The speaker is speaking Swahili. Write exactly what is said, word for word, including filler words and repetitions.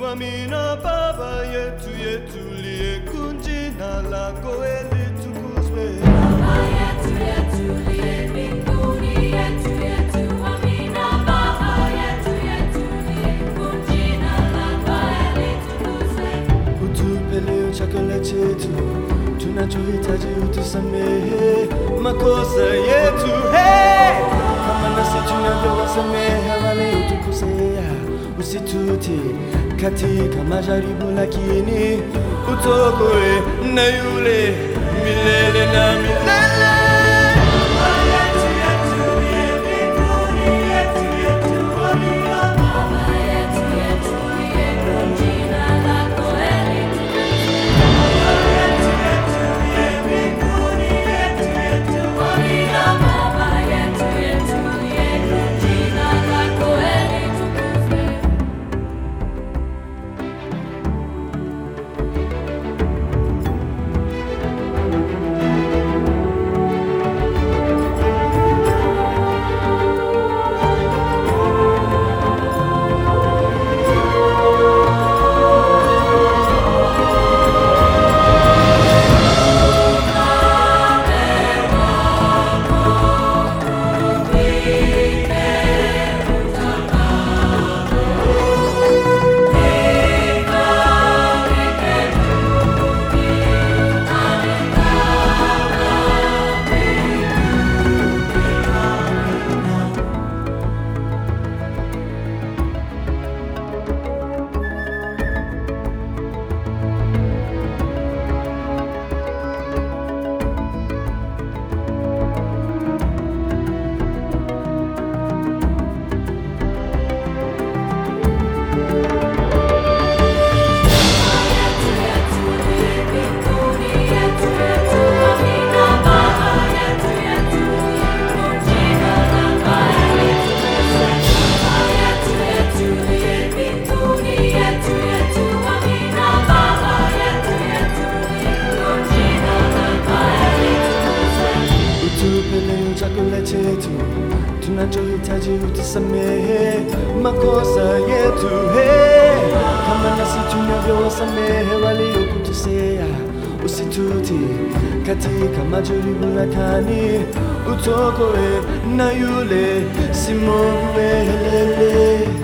Amina Baba yetu yetu liye kunjina lako litukuzwe. Baba yetu yetu liye mbinguni, yetu yetu Amina. Baba yetu yetu liye kunjina lako litukuzwe. Utupe leo chakula chetu, tunachohitaji utusamehe makosa yetu, hey! Kama nasi tunavyowasamehe wale utukosea, usitutie katika majaribu, lakini utuokoe na yule milele na milele. Baba yetu yetu liye mbinguni, yetu yetu Amina. Baba yetu yetu liye kunjina lako litukuzwe. Baba yetu yetu liye mbinguni, yetu yetu Amina. Baba yetu yetu liye kunjina lako litukuzwe. Chakula chetu tunachohitaji utusamehe makosa yetu, hey! Kama nasi tunavyowasamehe waliokutukosea, usitutie katika majaribu, lakini utuokoe na yule si Mungu milele.